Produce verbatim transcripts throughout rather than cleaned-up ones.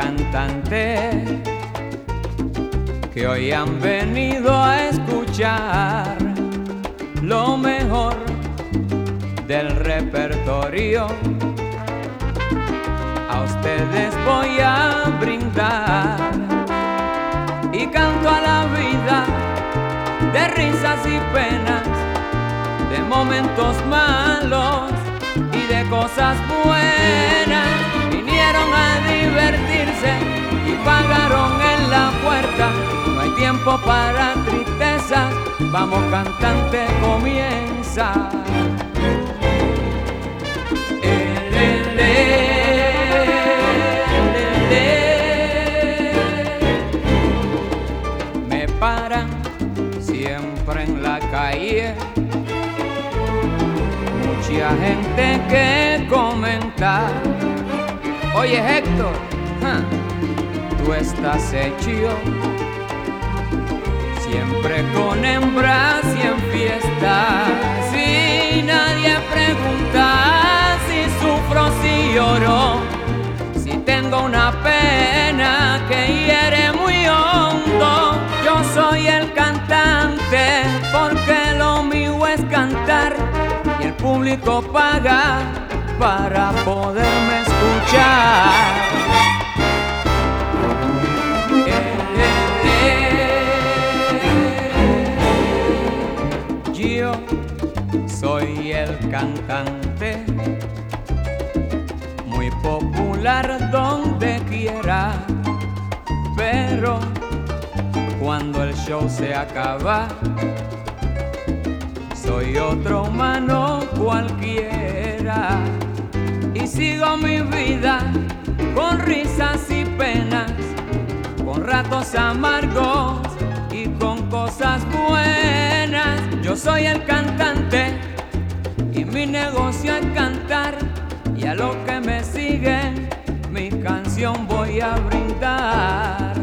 cantante que hoy han venido a escuchar lo mejor del repertorio. A ustedes voy a brindar y canto a la vida de risas y penas, de momentos malos y de cosas buenas. Vinieron a divertirse y pagaron en la puerta. No hay tiempo para tristezas, vamos cantante, comienza. Me paran siempre en la calle, mucha gente que comenta. Oye Héctor, huh, tú estás hecho siempre con hembras y en fiesta. Si nadie pregunta si sufro, si lloro, si tengo una pena que hiere muy hondo. Yo soy el cantante porque lo mío es cantar y el público paga para poderme escuchar. Yo soy el cantante, muy popular donde quiera, pero cuando el show se acaba, soy otro humano cualquiera y sigo mi vida con risas y penas, con ratos amargos y con cosas buenas. Yo soy el cantante y mi negocio es cantar, y a los que me siguen mi canción voy a brindar.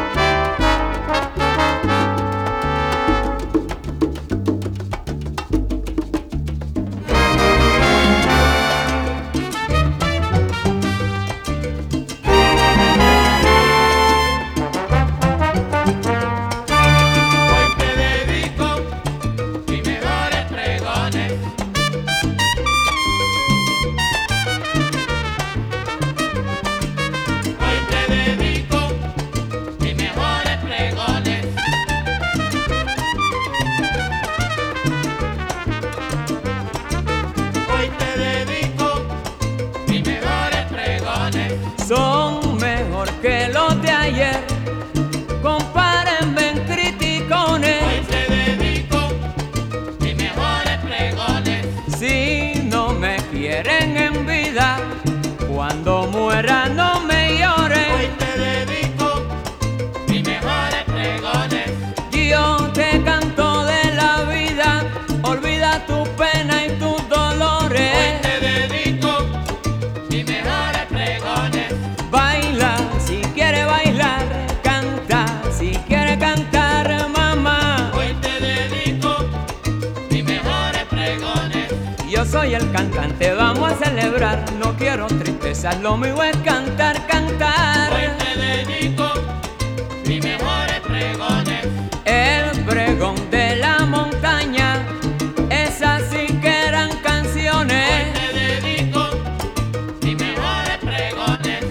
Son mejor que los de ayer, compárenme en criticones. Hoy te dedico mis mejores pregones. Si no me quieren en vida, cuando muera no me lloren. Hoy te dedico mis mejores pregones. Yo te canto de la vida, olvida tu pena y tus dolores. Hoy te dedico mis mejores pregones. Baila si quiere bailar, canta si quiere cantar, mamá. Hoy te dedico mis mejores pregones. Yo soy el cantante, vamos a celebrar, no quiero tristezas, lo mío es cantar, cantar. Hoy te dedico mis mejores pregones. El pregón de la montaña, esas sí que eran canciones. Hoy te dedico mis mejores pregones.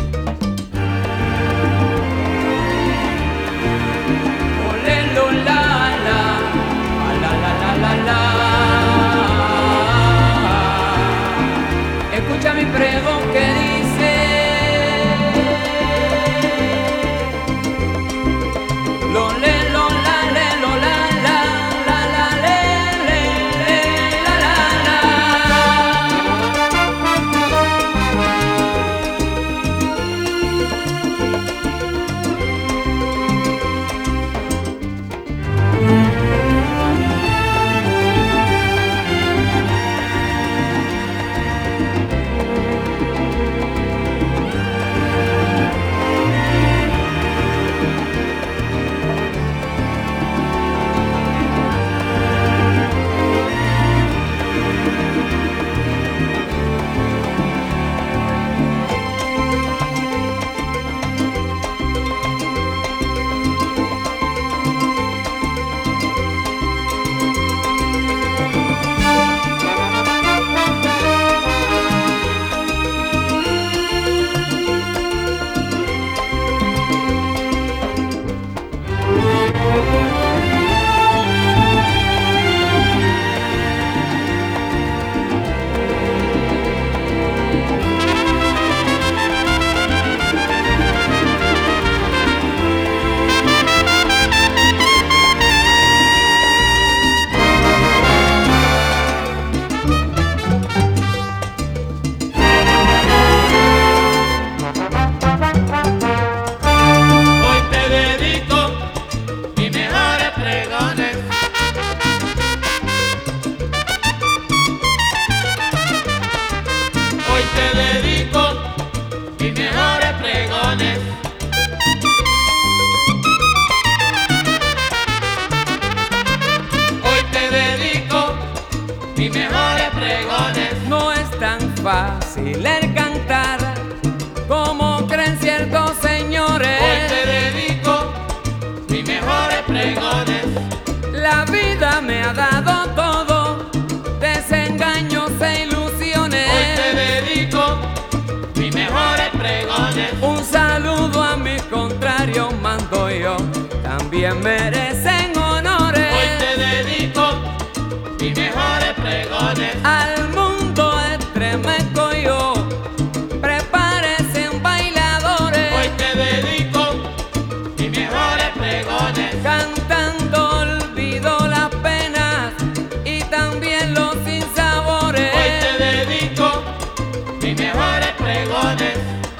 Ole, lo, la, la, la, la, la, la, la. Escucha mi pregón que dice: fácil el cantar, como creen ciertos señores. Hoy te dedico mis mejores pregones. La vida me ha dado todo, desengaños e ilusiones. Hoy te dedico mis mejores pregones. Un saludo a mis contrarios mando yo, también merecen honores. Hoy te dedico mis mejores pregones. Al mundo estremezco yo, prepárese bailadores. Hoy te dedico mis mejores pregones. Cantando olvido las penas y también los sinsabores. Hoy te dedico mis mejores pregones.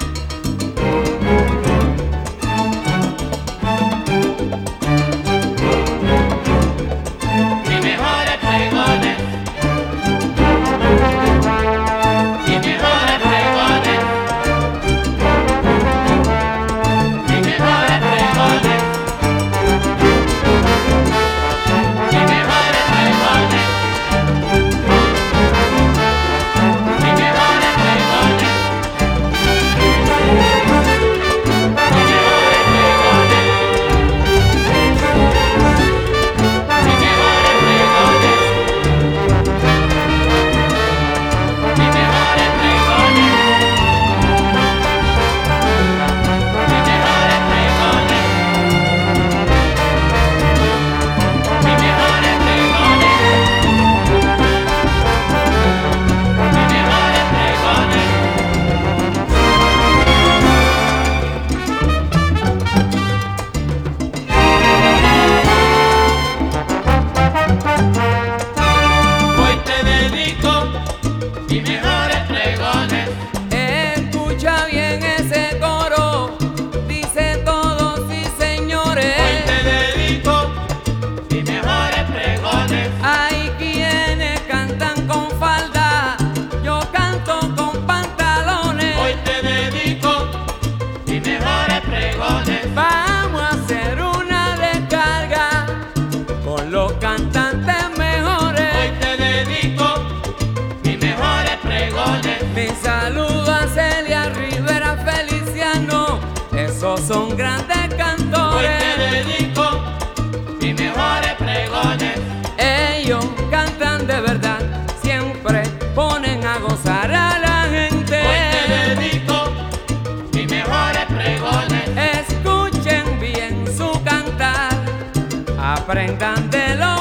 Mis mejores pregones. Mis mejores pregones. Mis mejores pregones. Mis mejores pregones. Mis mejores pregones. Hoy te dedico mis mejores pregones. Escucha bien ese coro, dice todos sí señores. Hoy te dedico mis mejores pregones. Hay quienes cantan con falda, yo canto con pantalones. Hoy te dedico mis mejores pregones. Vamos a hacer una descarga con los cantantes mejores. Hoy te dedico mis mejores pregones. Mi saludo a Celia Rivera Feliciano, esos son grandes Hoy cantores. te dedico mis mejores pregones. Ellos cantan de verdad, siempre ponen a gozar a la gente. Hoy te dedico mis mejores pregones. Escuchen bien su cantar, aprendan de lo